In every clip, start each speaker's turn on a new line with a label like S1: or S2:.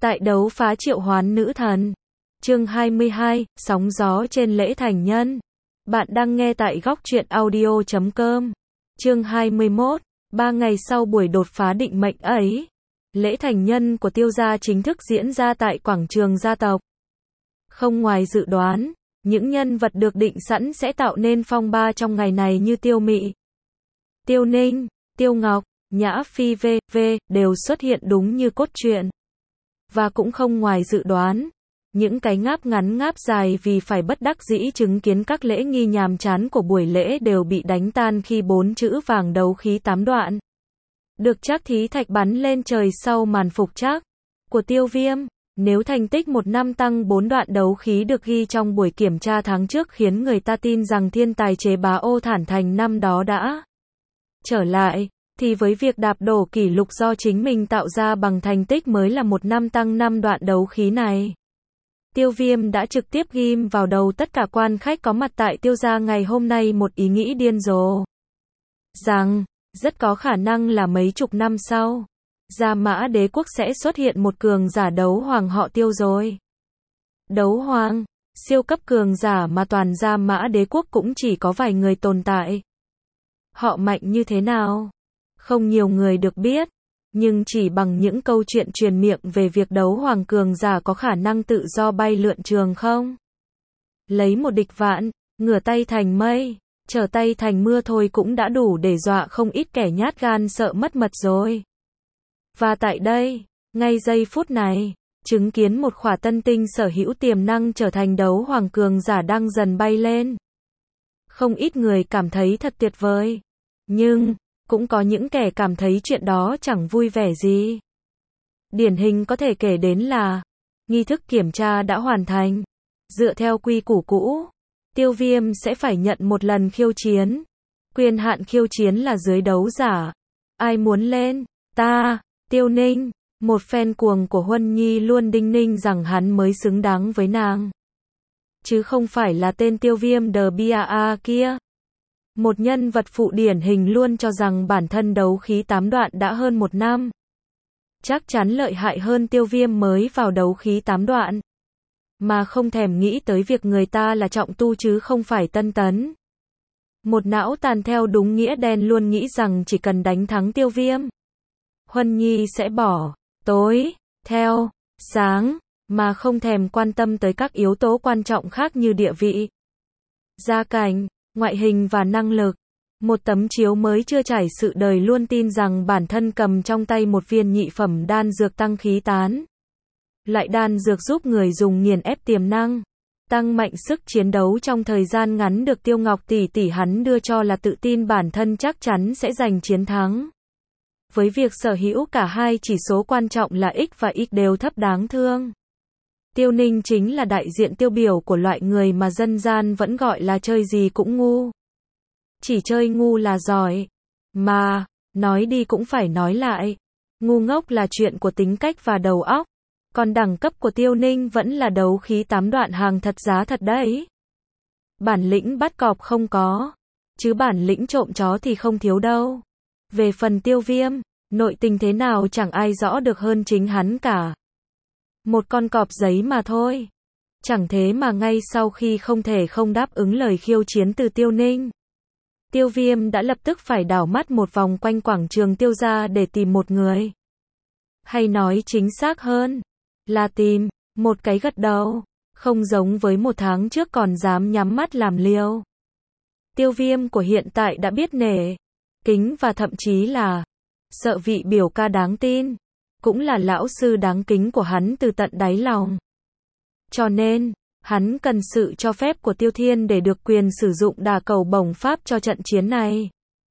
S1: Tại đấu phá triệu hoán nữ thần. Chương 22, sóng gió trên lễ thành nhân. Bạn đang nghe tại góc truyện audio.com. Chương 21, 3 ngày sau buổi đột phá định mệnh ấy, lễ thành nhân của Tiêu gia chính thức diễn ra tại quảng trường gia tộc. Không ngoài dự đoán, những nhân vật được định sẵn sẽ tạo nên phong ba trong ngày này như Tiêu Mị, Tiêu Ninh, Tiêu Ngọc, Nhã Phi v.v. đều xuất hiện đúng như cốt truyện. Và cũng không ngoài dự đoán, những cái ngáp ngắn ngáp dài vì phải bất đắc dĩ chứng kiến các lễ nghi nhàm chán của buổi lễ đều bị đánh tan khi 4 chữ vàng đấu khí 8 đoạn được Trác Thí Thạch bắn lên trời sau màn phục trác của Tiêu Viêm. Nếu thành tích một năm tăng 4 đoạn đấu khí được ghi trong buổi kiểm tra tháng trước khiến người ta tin rằng thiên tài chế bá Ô Thản Thành năm đó đã trở lại, thì với việc đạp đổ kỷ lục do chính mình tạo ra bằng thành tích mới là một năm tăng 5 đoạn đấu khí này, Tiêu Viêm đã trực tiếp ghim vào đầu tất cả quan khách có mặt tại Tiêu gia ngày hôm nay một ý nghĩ điên rồ. Rằng, rất có khả năng là mấy chục năm sau, Gia Mã Đế Quốc sẽ xuất hiện một cường giả đấu hoàng họ Tiêu rồi. Đấu hoàng, siêu cấp cường giả mà toàn Gia Mã Đế Quốc cũng chỉ có vài người tồn tại. Họ mạnh như thế nào? Không nhiều người được biết. Nhưng chỉ bằng những câu chuyện truyền miệng về việc đấu hoàng cường giả có khả năng tự do bay lượn trường không? Lấy một địch vạn, ngửa tay thành mây, trở tay thành mưa thôi cũng đã đủ để dọa không ít kẻ nhát gan sợ mất mật rồi. Và tại đây, ngay giây phút này, chứng kiến một khỏa tân tinh sở hữu tiềm năng trở thành đấu hoàng cường giả đang dần bay lên. Không ít người cảm thấy thật tuyệt vời. Nhưng cũng có những kẻ cảm thấy chuyện đó chẳng vui vẻ gì. Điển hình có thể kể đến là nghi thức kiểm tra đã hoàn thành. Dựa theo quy củ cũ, Tiêu Viêm sẽ phải nhận một lần khiêu chiến. Quyền hạn khiêu chiến là dưới đấu giả. Ai muốn lên? Ta, Tiêu Ninh. Một fan cuồng của Huân Nhi luôn đinh ninh rằng hắn mới xứng đáng với nàng, chứ không phải là tên Tiêu Viêm The Bia kia. Một nhân vật phụ điển hình luôn cho rằng bản thân đấu khí 8 đoạn đã hơn một năm. Chắc chắn lợi hại hơn Tiêu Viêm mới vào đấu khí 8 đoạn. Mà không thèm nghĩ tới việc người ta là trọng tu chứ không phải tân tấn. Một não tàn theo đúng nghĩa đen luôn nghĩ rằng chỉ cần đánh thắng Tiêu Viêm, Huân Nhi sẽ bỏ tối, theo, sáng, mà không thèm quan tâm tới các yếu tố quan trọng khác như địa vị, gia cảnh, ngoại hình và năng lực. Một tấm chiếu mới chưa trải sự đời luôn tin rằng bản thân cầm trong tay một viên nhị phẩm đan dược tăng khí tán. Loại đan dược giúp người dùng nghiền ép tiềm năng, tăng mạnh sức chiến đấu trong thời gian ngắn được Tiêu Ngọc tỷ tỷ hắn đưa cho là tự tin bản thân chắc chắn sẽ giành chiến thắng. Với việc sở hữu cả hai chỉ số quan trọng là X và Y đều thấp đáng thương. Tiêu Ninh chính là đại diện tiêu biểu của loại người mà dân gian vẫn gọi là chơi gì cũng ngu. Chỉ chơi ngu là giỏi. Mà, nói đi cũng phải nói lại. Ngu ngốc là chuyện của tính cách và đầu óc. Còn đẳng cấp của Tiêu Ninh vẫn là đấu khí 8 đoạn hàng thật giá thật đấy. Bản lĩnh bắt cọp không có, chứ bản lĩnh trộm chó thì không thiếu đâu. Về phần Tiêu Viêm, nội tình thế nào chẳng ai rõ được hơn chính hắn cả. Một con cọp giấy mà thôi. Chẳng thế mà ngay sau khi không thể không đáp ứng lời khiêu chiến từ Tiêu Ninh, Tiêu Viêm đã lập tức phải đảo mắt một vòng quanh quảng trường Tiêu gia để tìm một người. Hay nói chính xác hơn, là tìm một cái gật đầu. Không giống với một tháng trước còn dám nhắm mắt làm liều. Tiêu Viêm của hiện tại đã biết nể, kính và thậm chí là sợ vị biểu ca đáng tin. Cũng là lão sư đáng kính của hắn từ tận đáy lòng. Cho nên, hắn cần sự cho phép của Tiêu Thiên để được quyền sử dụng đả cầu bổng pháp cho trận chiến này.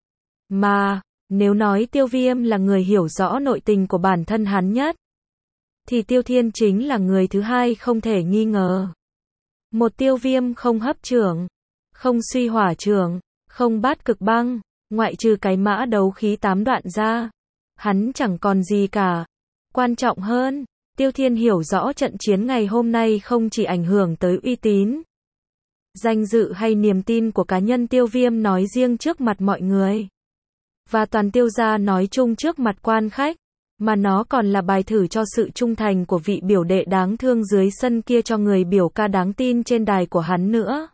S1: Mà, nếu nói Tiêu Viêm là người hiểu rõ nội tình của bản thân hắn nhất, thì Tiêu Thiên chính là người thứ hai không thể nghi ngờ. Một Tiêu Viêm không hấp trưởng, không suy hỏa trưởng, không bát cực băng, ngoại trừ cái mã đấu khí 8 đoạn ra, hắn chẳng còn gì cả. Quan trọng hơn, Tiêu Thiên hiểu rõ trận chiến ngày hôm nay không chỉ ảnh hưởng tới uy tín, danh dự hay niềm tin của cá nhân Tiêu Viêm nói riêng trước mặt mọi người, và toàn Tiêu gia nói chung trước mặt quan khách, mà nó còn là bài thử cho sự trung thành của vị biểu đệ đáng thương dưới sân kia cho người biểu ca đáng tin trên đài của hắn nữa.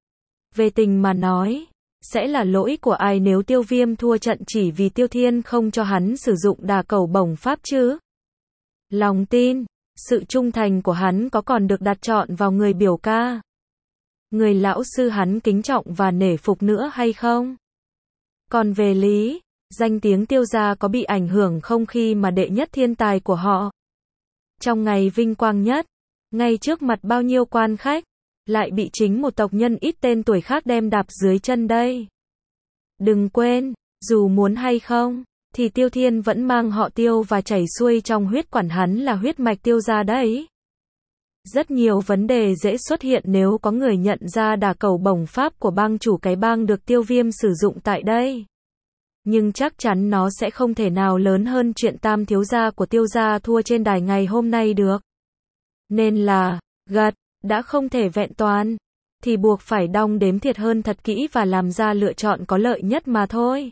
S1: Về tình mà nói, sẽ là lỗi của ai nếu Tiêu Viêm thua trận chỉ vì Tiêu Thiên không cho hắn sử dụng đà cầu bổng pháp chứ? Lòng tin, sự trung thành của hắn có còn được đặt trọn vào người biểu ca, người lão sư hắn kính trọng và nể phục nữa hay không? Còn về lý, danh tiếng Tiêu gia có bị ảnh hưởng không khi mà đệ nhất thiên tài của họ, trong ngày vinh quang nhất, ngay trước mặt bao nhiêu quan khách, lại bị chính một tộc nhân ít tên tuổi khác đem đạp dưới chân đây? Đừng quên, dù muốn hay không, thì Tiêu Thiên vẫn mang họ Tiêu và chảy xuôi trong huyết quản hắn là huyết mạch Tiêu gia đấy. Rất nhiều vấn đề dễ xuất hiện nếu có người nhận ra đà cầu bổng pháp của bang chủ cái bang được Tiêu Viêm sử dụng tại đây. Nhưng chắc chắn nó sẽ không thể nào lớn hơn chuyện tam thiếu gia của Tiêu gia thua trên đài ngày hôm nay được. Nên là, đã không thể vẹn toàn, thì buộc phải đong đếm thiệt hơn thật kỹ và làm ra lựa chọn có lợi nhất mà thôi.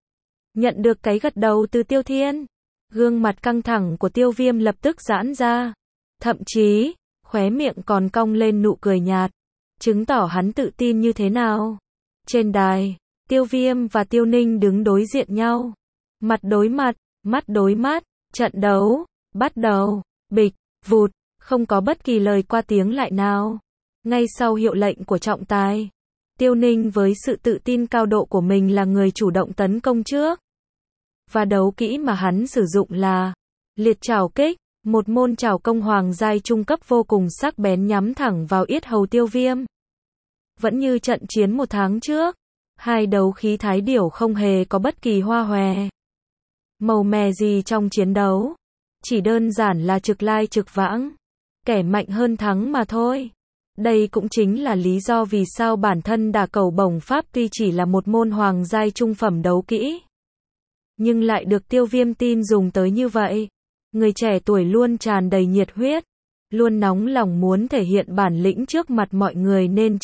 S1: Nhận được cái gật đầu từ Tiêu Thiên, gương mặt căng thẳng của Tiêu Viêm lập tức giãn ra. Thậm chí, khóe miệng còn cong lên nụ cười nhạt, chứng tỏ hắn tự tin như thế nào. Trên đài, Tiêu Viêm và Tiêu Ninh đứng đối diện nhau. Mặt đối mặt, mắt đối mắt, trận đấu, bắt đầu, bịch, vụt, không có bất kỳ lời qua tiếng lại nào. Ngay sau hiệu lệnh của trọng tài, Tiêu Ninh với sự tự tin cao độ của mình là người chủ động tấn công trước. Và đấu kỹ mà hắn sử dụng là liệt trảo kích, một môn trảo công hoàng giai trung cấp vô cùng sắc bén nhắm thẳng vào yết hầu Tiêu Viêm. Vẫn như trận chiến một tháng trước, hai đấu khí thái điểu không hề có bất kỳ hoa hòe, màu mè gì trong chiến đấu, chỉ đơn giản là trực lai trực vãng, kẻ mạnh hơn thắng mà thôi. Đây cũng chính là lý do vì sao bản thân đà cầu bổng pháp tuy chỉ là một môn hoàng giai trung phẩm đấu kỹ, nhưng lại được Tiêu Viêm tin dùng tới như vậy. Người trẻ tuổi luôn tràn đầy nhiệt huyết, luôn nóng lòng muốn thể hiện bản lĩnh trước mặt mọi người nên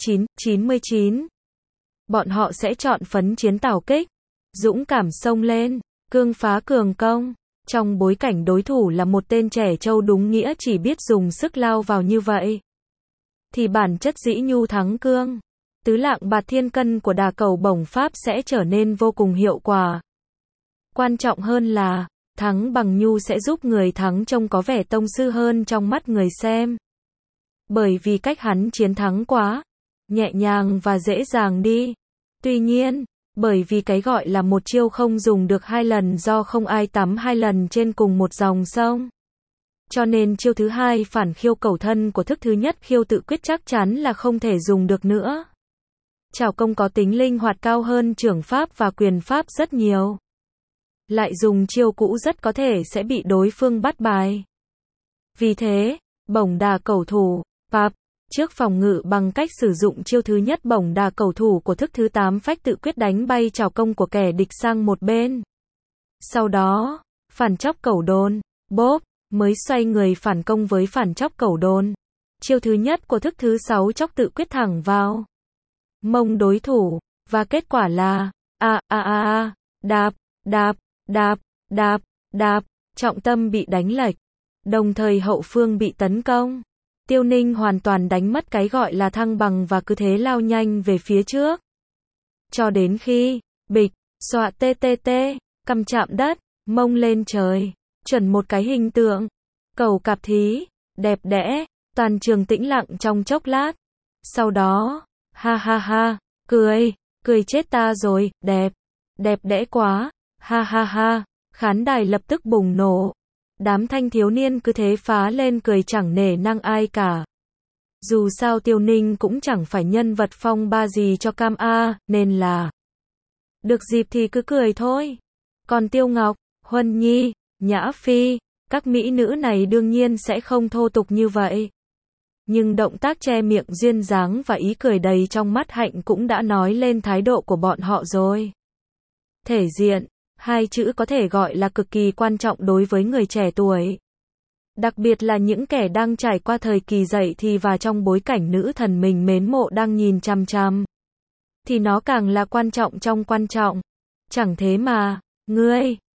S1: 99, bọn họ sẽ chọn phấn chiến tảo kích, dũng cảm xông lên, cương phá cường công. Trong bối cảnh đối thủ là một tên trẻ trâu đúng nghĩa chỉ biết dùng sức lao vào như vậy, thì bản chất dĩ nhu thắng cương, tứ lạng bạt thiên cân của đà cầu bổng pháp sẽ trở nên vô cùng hiệu quả. Quan trọng hơn là, thắng bằng nhu sẽ giúp người thắng trông có vẻ tông sư hơn trong mắt người xem. Bởi vì cách hắn chiến thắng quá nhẹ nhàng và dễ dàng đi. Tuy nhiên, bởi vì cái gọi là một chiêu không dùng được hai lần do không ai tắm hai lần trên cùng một dòng sông, cho nên chiêu thứ hai phản khiêu cầu thân của thức thứ nhất khiêu tự quyết chắc chắn là không thể dùng được nữa. Trảo công có tính linh hoạt cao hơn chưởng pháp và quyền pháp rất nhiều. Lại dùng chiêu cũ rất có thể sẽ bị đối phương bắt bài. Vì thế, bổng đà cầu thủ, trước phòng ngự bằng cách sử dụng chiêu thứ nhất bổng đà cầu thủ của thức thứ 8 phách tự quyết đánh bay trảo công của kẻ địch sang một bên. Sau đó, phản chóc cẩu đồn, mới xoay người phản công với phản chóc cẩu đồn. Chiêu thứ nhất của thức thứ 6 chóc tự quyết thẳng vào mông đối thủ, và kết quả là đạp, trọng tâm bị đánh lệch, đồng thời hậu phương bị tấn công. Tiêu Ninh hoàn toàn đánh mất cái gọi là thăng bằng và cứ thế lao nhanh về phía trước. Cho đến khi, bịch, xọa cằm chạm đất, mông lên trời, chuẩn một cái hình tượng. Cầu cạp thí, đẹp đẽ, toàn trường tĩnh lặng trong chốc lát. Sau đó, ha, cười chết ta rồi, đẹp đẽ quá, ha, khán đài lập tức bùng nổ. Đám thanh thiếu niên cứ thế phá lên cười chẳng nể nang ai cả. Dù sao Tiêu Ninh cũng chẳng phải nhân vật phong ba gì cho cam A, nên là được dịp thì cứ cười thôi. Còn Tiêu Ngọc, Huân Nhi, Nhã Phi, các mỹ nữ này đương nhiên sẽ không thô tục như vậy. Nhưng động tác che miệng duyên dáng và ý cười đầy trong mắt hạnh cũng đã nói lên thái độ của bọn họ rồi. Thể diện, hai chữ có thể gọi là cực kỳ quan trọng đối với người trẻ tuổi. Đặc biệt là những kẻ đang trải qua thời kỳ dậy thì và trong bối cảnh nữ thần mình mến mộ đang nhìn chằm chằm, thì nó càng là quan trọng trong quan trọng. Chẳng thế mà, ngươi,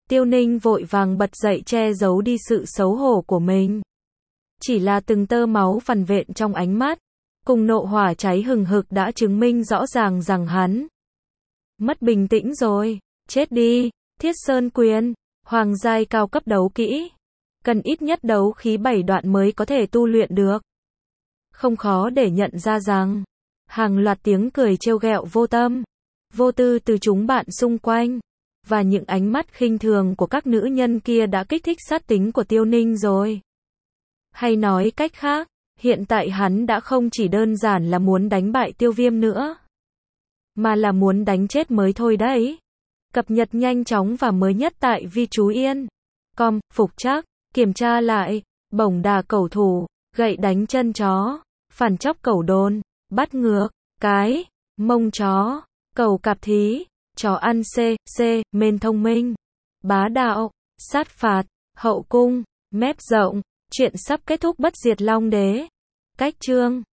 S1: Tiêu Ninh vội vàng bật dậy che giấu đi sự xấu hổ của mình. Chỉ là từng tơ máu vằn vện trong ánh mắt, cùng nộ hỏa cháy hừng hực đã chứng minh rõ ràng rằng hắn mất bình tĩnh rồi. Chết đi, Thiết Sơn Quyền, hoàng giai cao cấp đấu kỹ. Cần ít nhất đấu khí 7 đoạn mới có thể tu luyện được. Không khó để nhận ra rằng, hàng loạt tiếng cười trêu ghẹo vô tâm, vô tư từ chúng bạn xung quanh, và những ánh mắt khinh thường của các nữ nhân kia đã kích thích sát tính của Tiêu Ninh rồi. Hay nói cách khác, hiện tại hắn đã không chỉ đơn giản là muốn đánh bại Tiêu Viêm nữa, mà là muốn đánh chết mới thôi đấy. Cập nhật nhanh chóng và mới nhất tại Vi Chú Yên. Com, Phục Trác, kiểm tra lại, bổng đà cẩu thủ, gậy đánh chân chó, phản chóc cẩu đôn, bắt ngược, cái, mông chó, cẩu cạp thí, chó ăn c, mên thông minh, bá đạo, sát phạt, hậu cung, mép rộng. Chuyện sắp kết thúc bất diệt long đế. Cách chương